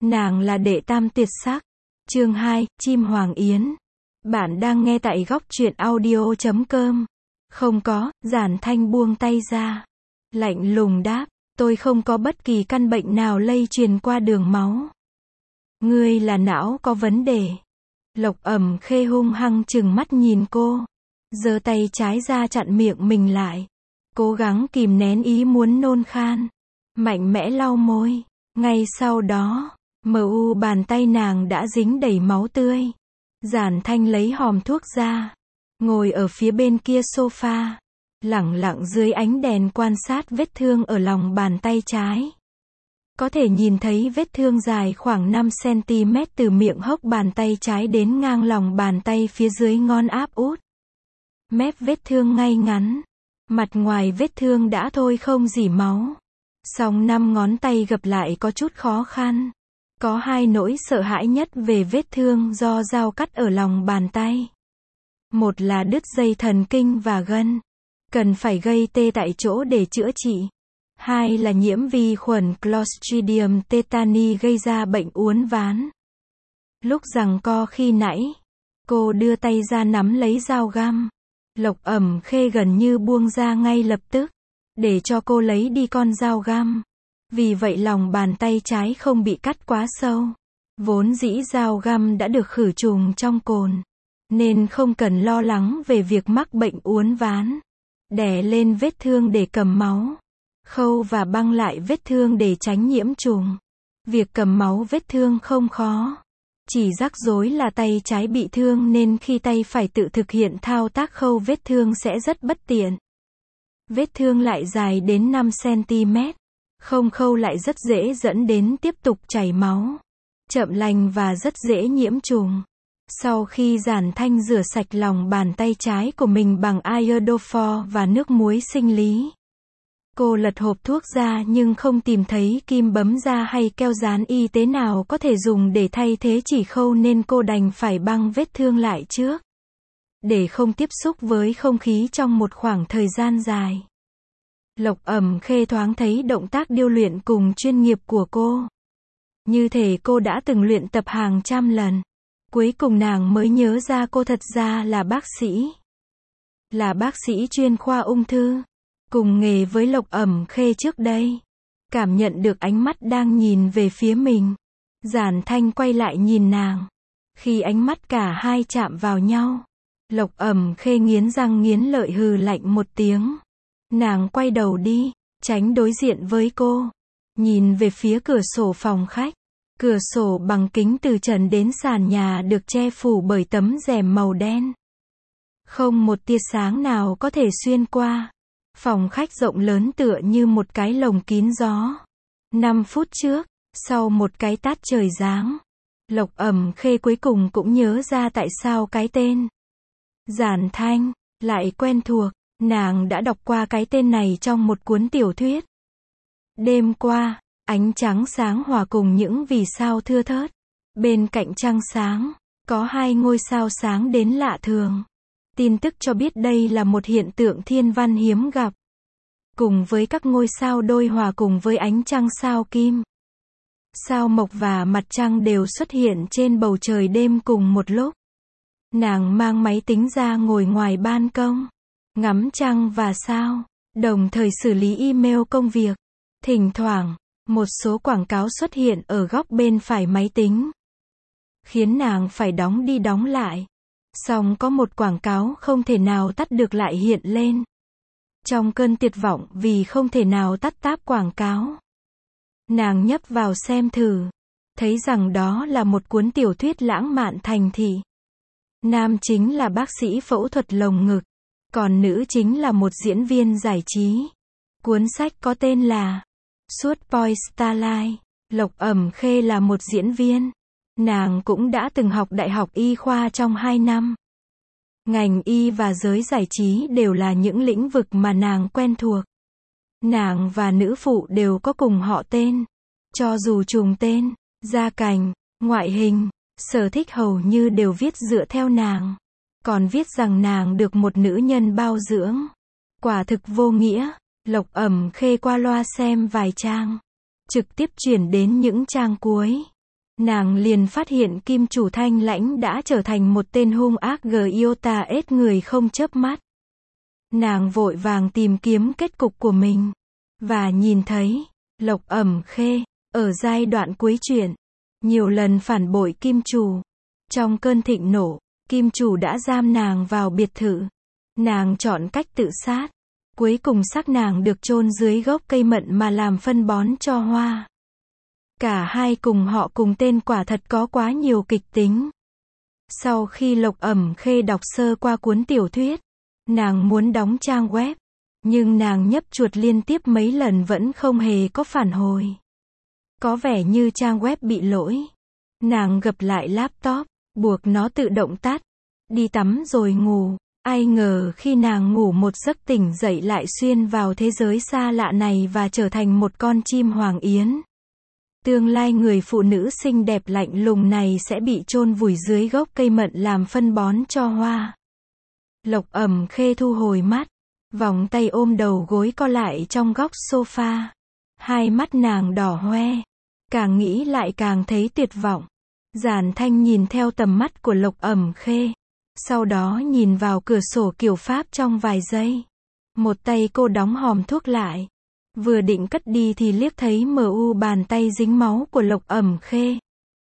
Nàng là đệ tam tuyệt sắc. Chương 2, chim hoàng yến. Bạn đang nghe tại góc truyện audio.com. Không có, Giản Thanh buông tay ra. Lạnh lùng đáp, tôi không có bất kỳ căn bệnh nào lây truyền qua đường máu. Ngươi là não có vấn đề. Lộc Ẩm Khê hung hăng trừng mắt nhìn cô. Giơ tay trái ra chặn miệng mình lại. Cố gắng kìm nén ý muốn nôn khan. Mạnh mẽ lau môi. Ngay sau đó, bàn tay nàng đã dính đầy máu tươi. Giản Thanh lấy hòm thuốc ra. Ngồi ở phía bên kia sofa. Lẳng lặng dưới ánh đèn quan sát vết thương ở lòng bàn tay trái. Có thể nhìn thấy vết thương dài khoảng 5 cm từ miệng hốc bàn tay trái đến ngang lòng bàn tay phía dưới ngón áp út. Mép vết thương ngay ngắn. Mặt ngoài vết thương đã thôi không rỉ máu. Song 5 ngón tay gập lại có chút khó khăn. Có hai nỗi sợ hãi nhất về vết thương do dao cắt ở lòng bàn tay. Một là đứt dây thần kinh và gân. Cần phải gây tê tại chỗ để chữa trị. Hai là nhiễm vi khuẩn Clostridium tetani gây ra bệnh uốn ván. Lúc giằng co khi nãy, cô đưa tay ra nắm lấy dao găm. Lộc Ẩm Khê gần như buông ra ngay lập tức, để cho cô lấy đi con dao găm. Vì vậy lòng bàn tay trái không bị cắt quá sâu. Vốn dĩ dao găm đã được khử trùng trong cồn, nên không cần lo lắng về việc mắc bệnh uốn ván. Đè lên vết thương để cầm máu. Khâu và băng lại vết thương để tránh nhiễm trùng. Việc cầm máu vết thương không khó. Chỉ rắc rối là tay trái bị thương nên khi tay phải tự thực hiện thao tác khâu vết thương sẽ rất bất tiện. Vết thương lại dài đến 5 cm. Không khâu lại rất dễ dẫn đến tiếp tục chảy máu. Chậm lành và rất dễ nhiễm trùng. Sau khi Giản Thanh rửa sạch lòng bàn tay trái của mình bằng iodophor và nước muối sinh lý. Cô lật hộp thuốc ra nhưng không tìm thấy kim bấm da hay keo dán y tế nào có thể dùng để thay thế chỉ khâu nên cô đành phải băng vết thương lại trước. Để không tiếp xúc với không khí trong một khoảng thời gian dài. Lộc Ẩm Khê thoáng thấy động tác điêu luyện cùng chuyên nghiệp của cô. Như thể cô đã từng luyện tập hàng trăm lần. Cuối cùng nàng mới nhớ ra cô thật ra là bác sĩ. Là bác sĩ chuyên khoa ung thư. Cùng nghề với Lộc Ẩm Khê trước đây. Cảm nhận được ánh mắt đang nhìn về phía mình. Giản Thanh quay lại nhìn nàng. Khi ánh mắt cả hai chạm vào nhau. Lộc Ẩm Khê nghiến răng nghiến lợi hừ lạnh một tiếng. Nàng quay đầu đi, tránh đối diện với cô. Nhìn về phía cửa sổ phòng khách. Cửa sổ bằng kính từ trần đến sàn nhà được che phủ bởi tấm rèm màu đen. Không một tia sáng nào có thể xuyên qua. Phòng khách rộng lớn tựa như một cái lồng kín gió. 5 phút trước, sau một cái tát trời giáng, Lộc Ẩm Khê cuối cùng cũng nhớ ra tại sao cái tên Giản Thanh lại quen thuộc. Nàng đã đọc qua cái tên này trong một cuốn tiểu thuyết. Đêm qua, ánh trắng sáng hòa cùng những vì sao thưa thớt. Bên cạnh trăng sáng, có hai ngôi sao sáng đến lạ thường. Tin tức cho biết đây là một hiện tượng thiên văn hiếm gặp. Cùng với các ngôi sao đôi hòa cùng với ánh trăng sao kim. Sao mộc và mặt trăng đều xuất hiện trên bầu trời đêm cùng một lúc. Nàng mang máy tính ra ngồi ngoài ban công. Ngắm trăng và sao. Đồng thời xử lý email công việc. Thỉnh thoảng, một số quảng cáo xuất hiện ở góc bên phải máy tính. Khiến nàng phải đóng đi đóng lại. Song có một quảng cáo không thể nào tắt được lại hiện lên. Trong cơn tuyệt vọng vì không thể nào tắt tab quảng cáo. Nàng nhấp vào xem thử. Thấy rằng đó là một cuốn tiểu thuyết lãng mạn thành thị. Nam chính là bác sĩ phẫu thuật lồng ngực. Còn nữ chính là một diễn viên giải trí. Cuốn sách có tên là Suốt Boy Starlight. Lộc Ẩm Khê là một diễn viên. Nàng cũng đã từng học đại học y khoa trong 2 năm. Ngành y và giới giải trí đều là những lĩnh vực mà nàng quen thuộc. Nàng và nữ phụ đều có cùng họ tên. Cho dù trùng tên, gia cảnh, ngoại hình, sở thích hầu như đều viết dựa theo nàng. Còn viết rằng nàng được một nữ nhân bao dưỡng. Quả thực vô nghĩa. Lộc Ẩm Khê qua loa xem vài trang. Trực tiếp chuyển đến những trang cuối. nàng liền phát hiện kim chủ Thanh Lãnh đã trở thành một tên hung ác Giota ết người không chớp mắt. Nàng vội vàng tìm kiếm kết cục của mình. Và nhìn thấy, Lộc Ẩm Khê, ở giai đoạn cuối truyện, nhiều lần phản bội kim chủ. Trong cơn thịnh nộ, kim chủ đã giam nàng vào biệt thự. Nàng chọn cách tự sát. Cuối cùng xác nàng được chôn dưới gốc cây mận mà làm phân bón cho hoa. Cả hai cùng họ cùng tên quả thật có quá nhiều kịch tính. Sau khi Lộc Ẩm Khê đọc sơ qua cuốn tiểu thuyết, nàng muốn đóng trang web, nhưng nàng nhấp chuột liên tiếp mấy lần vẫn không hề có phản hồi. Có vẻ như trang web bị lỗi. Nàng gập lại laptop, buộc nó tự động tắt, đi tắm rồi ngủ. Ai ngờ khi nàng ngủ một giấc tỉnh dậy lại xuyên vào thế giới xa lạ này và trở thành một con chim hoàng yến. Tương lai người phụ nữ xinh đẹp lạnh lùng này sẽ bị chôn vùi dưới gốc cây mận làm phân bón cho hoa. Lộc Ẩm Khê thu hồi mắt, vòng tay ôm đầu gối co lại trong góc sofa. Hai mắt nàng đỏ hoe, càng nghĩ lại càng thấy tuyệt vọng. Giản Thanh nhìn theo tầm mắt của Lộc Ẩm Khê, sau đó nhìn vào cửa sổ kiểu Pháp trong vài giây. Một tay cô đóng hòm thuốc lại, vừa định cất đi thì liếc thấy bàn tay dính máu của Lộc Ẩm Khê.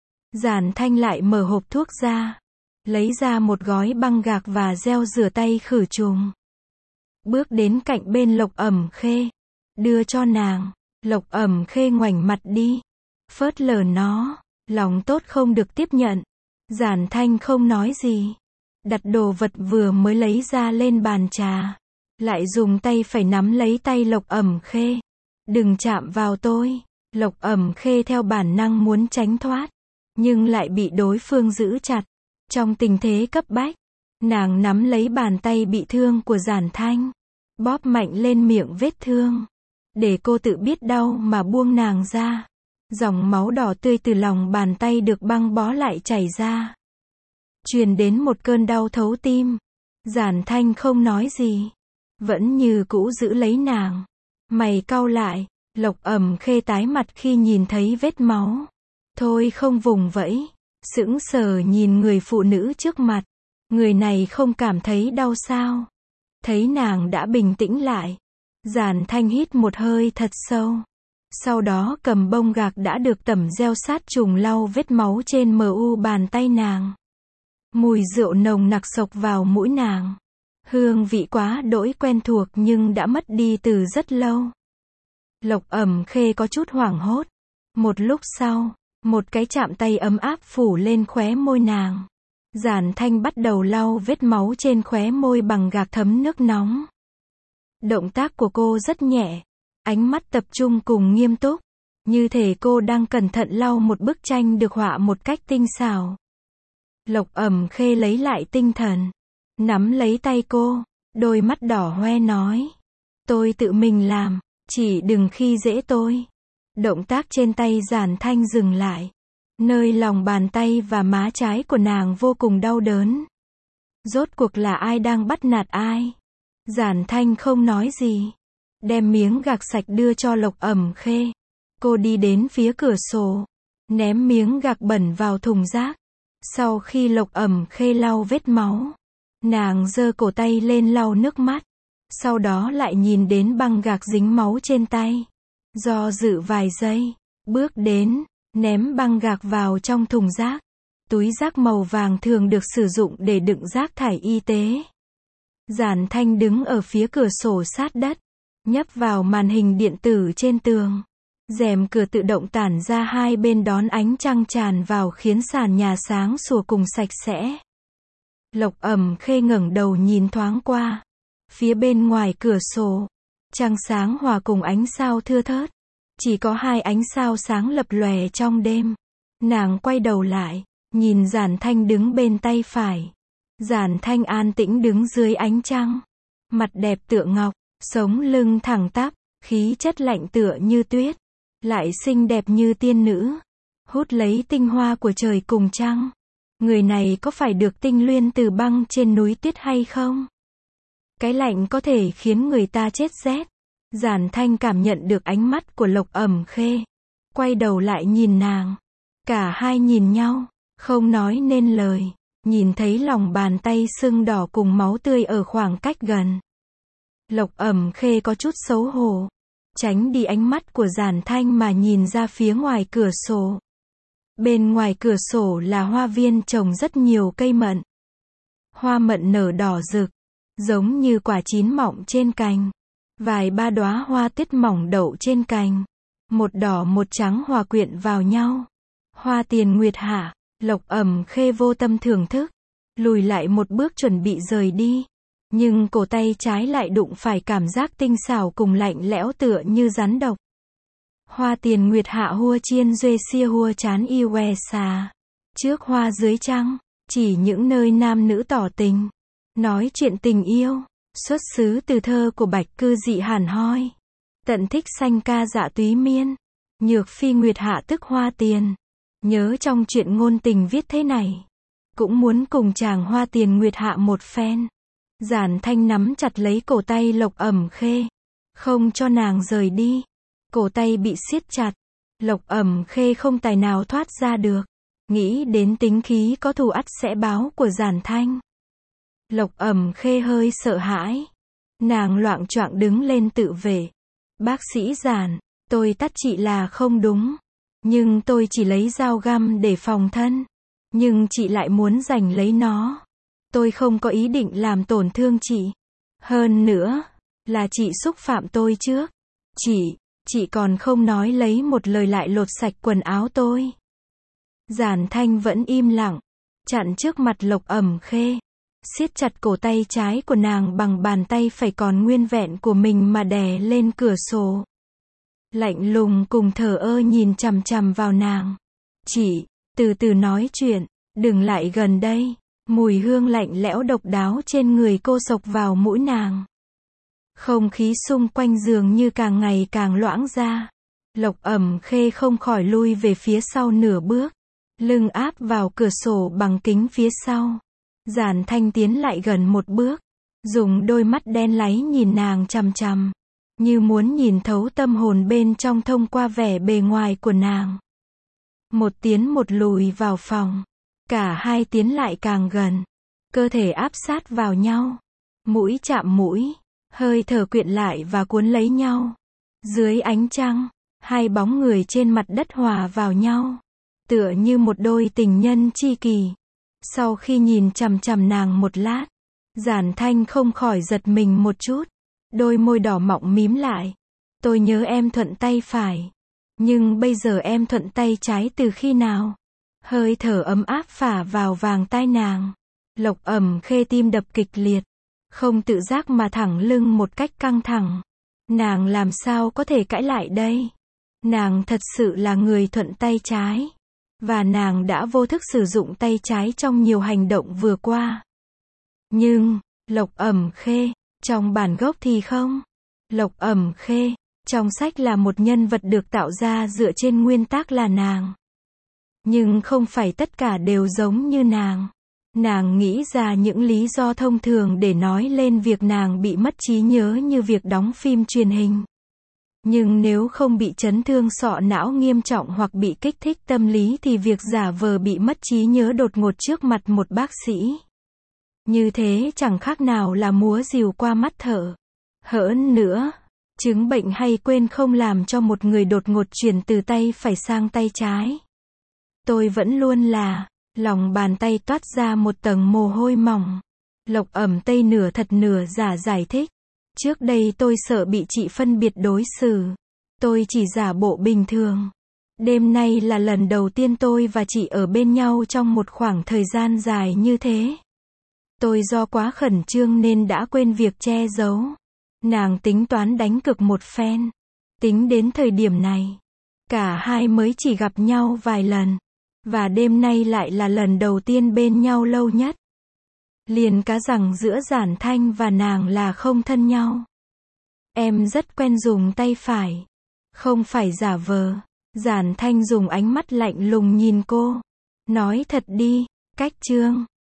Giản Thanh lại mở hộp thuốc ra, lấy ra một gói băng gạc và gel rửa tay khử trùng. Bước đến cạnh bên Lộc Ẩm Khê, đưa cho nàng. Lộc Ẩm Khê ngoảnh mặt đi, phớt lờ nó, lòng tốt không được tiếp nhận. Giản Thanh không nói gì, đặt đồ vật vừa mới lấy ra lên bàn trà, lại dùng tay phải nắm lấy tay Lộc Ẩm Khê. Đừng chạm vào tôi. Lộc Ẩm Khê theo bản năng muốn tránh thoát, nhưng lại bị đối phương giữ chặt. Trong tình thế cấp bách, nàng nắm lấy bàn tay bị thương của Giản Thanh, bóp mạnh lên miệng vết thương, để cô tự biết đau mà buông nàng ra. Dòng máu đỏ tươi từ lòng bàn tay được băng bó lại chảy ra, truyền đến một cơn đau thấu tim. Giản Thanh không nói gì, vẫn như cũ giữ lấy nàng. Mày cau lại, Lộc Ẩm Khê tái mặt khi nhìn thấy vết máu. Thôi không vùng vẫy, sững sờ nhìn người phụ nữ trước mặt. Người này không cảm thấy đau sao? Thấy nàng đã bình tĩnh lại, Giản Thanh hít một hơi thật sâu. Sau đó cầm bông gạc đã được tẩm gel sát trùng lau vết máu trên bàn tay nàng. Mùi rượu nồng nặc xộc vào mũi nàng. Hương vị quá đỗi quen thuộc nhưng đã mất đi từ rất lâu. Lộc Ẩm Khê có chút hoảng hốt. Một lúc sau, một cái chạm tay ấm áp phủ lên khóe môi nàng. Giản Thanh bắt đầu lau vết máu trên khóe môi bằng gạc thấm nước nóng. Động tác của cô rất nhẹ, ánh mắt tập trung cùng nghiêm túc, như thể cô đang cẩn thận lau một bức tranh được họa một cách tinh xảo. Lộc Ẩm Khê lấy lại tinh thần, nắm lấy tay cô, đôi mắt đỏ hoe nói. Tôi tự mình làm, chỉ đừng khi dễ tôi. Động tác trên tay Giản Thanh dừng lại. Nơi lòng bàn tay và má trái của nàng vô cùng đau đớn. Rốt cuộc là ai đang bắt nạt ai? Giản Thanh không nói gì, đem miếng gạc sạch đưa cho Lộc Ẩm Khê. Cô đi đến phía cửa sổ, ném miếng gạc bẩn vào thùng rác. Sau khi Lộc Ẩm Khê lau vết máu, nàng giơ cổ tay lên lau nước mắt. Sau đó lại nhìn đến băng gạc dính máu trên tay. Do dự vài giây, bước đến, ném băng gạc vào trong thùng rác. Túi rác màu vàng thường được sử dụng để đựng rác thải y tế. Giản Thanh đứng ở phía cửa sổ sát đất, nhấp vào màn hình điện tử trên tường. Rèm cửa tự động tản ra hai bên đón ánh trăng tràn vào khiến sàn nhà sáng sủa cùng sạch sẽ. Lộc Ẩm Khê ngẩng đầu nhìn thoáng qua. Phía bên ngoài cửa sổ, trăng sáng hòa cùng ánh sao thưa thớt. Chỉ có hai ánh sao sáng lập lòe trong đêm. Nàng quay đầu lại, nhìn Giản Thanh đứng bên tay phải. Giản Thanh an tĩnh đứng dưới ánh trăng. Mặt đẹp tựa ngọc, sống lưng thẳng tắp, khí chất lạnh tựa như tuyết. Lại xinh đẹp như tiên nữ. Hút lấy tinh hoa của trời cùng trăng. Người này có phải được tinh luyện từ băng trên núi tuyết hay không? Cái lạnh có thể khiến người ta chết rét. Giản Thanh cảm nhận được ánh mắt của Lộc Ẩm Khê. Quay đầu lại nhìn nàng. Cả hai nhìn nhau, không nói nên lời, nhìn thấy lòng bàn tay sưng đỏ cùng máu tươi ở khoảng cách gần. Lộc Ẩm Khê có chút xấu hổ, tránh đi ánh mắt của Giản Thanh mà nhìn ra phía ngoài cửa sổ. Bên ngoài cửa sổ là hoa viên trồng rất nhiều cây mận. Hoa mận nở đỏ rực, giống như quả chín mọng trên cành. Vài ba đóa hoa tiết mỏng đậu trên cành. Một đỏ một trắng hòa quyện vào nhau. Hoa tiền nguyệt hạ, Lộc Ẩm Khê vô tâm thưởng thức. Lùi lại một bước chuẩn bị rời đi. Nhưng cổ tay trái lại đụng phải cảm giác tinh xảo cùng lạnh lẽo tựa như rắn độc. Hoa tiền nguyệt hạ hua chiên duê xia hua chán yêu que xà. Trước hoa dưới trăng, chỉ những nơi nam nữ tỏ tình. Nói chuyện tình yêu, xuất xứ từ thơ của Bạch Cư Dị hàn hoi. Tận thích xanh ca dạ túy miên. Nhược phi nguyệt hạ tức hoa tiền. Nhớ trong chuyện ngôn tình viết thế này. Cũng muốn cùng chàng hoa tiền nguyệt hạ một phen. Giản Thanh nắm chặt lấy cổ tay Lộc Ẩm Khê. Không cho nàng rời đi. Cổ tay bị siết chặt. Lộc Ẩm Khê không tài nào thoát ra được. Nghĩ đến tính khí có thù ắt sẽ báo của Giản Thanh. Lộc Ẩm Khê hơi sợ hãi. Nàng loạng choạng đứng lên tự vệ. Bác sĩ Giản, tôi tắt chị là không đúng. Nhưng tôi chỉ lấy dao găm để phòng thân. Nhưng chị lại muốn giành lấy nó. Tôi không có ý định làm tổn thương chị. Hơn nữa, là chị xúc phạm tôi trước. Chị còn không nói lấy một lời lại lột sạch quần áo tôi. Giản Thanh vẫn im lặng, chặn trước mặt Lộc Ẩm Khê. Siết chặt cổ tay trái của nàng bằng bàn tay phải còn nguyên vẹn của mình mà đè lên cửa sổ. Lạnh lùng cùng thờ ơ nhìn chằm chằm vào nàng. Chị, từ từ nói chuyện, đừng lại gần đây. Mùi hương lạnh lẽo độc đáo trên người cô xộc vào mũi nàng. Không khí xung quanh dường như càng ngày càng loãng ra. Lộc Ẩm Khê không khỏi lui về phía sau nửa bước. Lưng áp vào cửa sổ bằng kính phía sau. Giản Thanh tiến lại gần một bước. Dùng đôi mắt đen láy nhìn nàng chằm chằm. Như muốn nhìn thấu tâm hồn bên trong thông qua vẻ bề ngoài của nàng. Một tiến một lùi vào phòng. Cả hai tiến lại càng gần. Cơ thể áp sát vào nhau. Mũi chạm mũi. Hơi thở quyện lại và cuốn lấy nhau. Dưới ánh trăng, hai bóng người trên mặt đất hòa vào nhau. Tựa như một đôi tình nhân tri kỷ. Sau khi nhìn chằm chằm nàng một lát, Giản Thanh không khỏi giật mình một chút. Đôi môi đỏ mọng mím lại. Tôi nhớ em thuận tay phải. Nhưng bây giờ em thuận tay trái từ khi nào? Hơi thở ấm áp phả vào vàng tai nàng. Lộc Ẩm Khê tim đập kịch liệt. Không tự giác mà thẳng lưng một cách căng thẳng. Nàng làm sao có thể cãi lại đây? Nàng thật sự là người thuận tay trái. Và nàng đã vô thức sử dụng tay trái trong nhiều hành động vừa qua. Nhưng, Lộc Ẩm Khê, trong bản gốc thì không. Lộc Ẩm Khê, trong sách là một nhân vật được tạo ra dựa trên nguyên tắc là nàng. Nhưng không phải tất cả đều giống như nàng. Nàng nghĩ ra những lý do thông thường để nói lên việc nàng bị mất trí nhớ như việc đóng phim truyền hình. Nhưng nếu không bị chấn thương sọ não nghiêm trọng hoặc bị kích thích tâm lý thì việc giả vờ bị mất trí nhớ đột ngột trước mặt một bác sĩ. Như thế chẳng khác nào là múa rìu qua mắt thợ. Hơn nữa, chứng bệnh hay quên không làm cho một người đột ngột chuyển từ tay phải sang tay trái. Tôi vẫn luôn là, lòng bàn tay toát ra một tầng mồ hôi mỏng. Lộc Ẩm Tây nửa thật nửa giả giải thích. Trước đây tôi sợ bị chị phân biệt đối xử. Tôi chỉ giả bộ bình thường. Đêm nay là lần đầu tiên tôi và chị ở bên nhau trong một khoảng thời gian dài như thế. Tôi do quá khẩn trương nên đã quên việc che giấu. Nàng tính toán đánh cược một phen. Tính đến thời điểm này, cả hai mới chỉ gặp nhau vài lần. Và đêm nay lại là lần đầu tiên bên nhau lâu nhất. Liền cá rằng giữa Giản Thanh và nàng là không thân nhau. Em rất quen dùng tay phải. Không phải giả vờ. Giản Thanh dùng ánh mắt lạnh lùng nhìn cô. Nói thật đi, cách chương.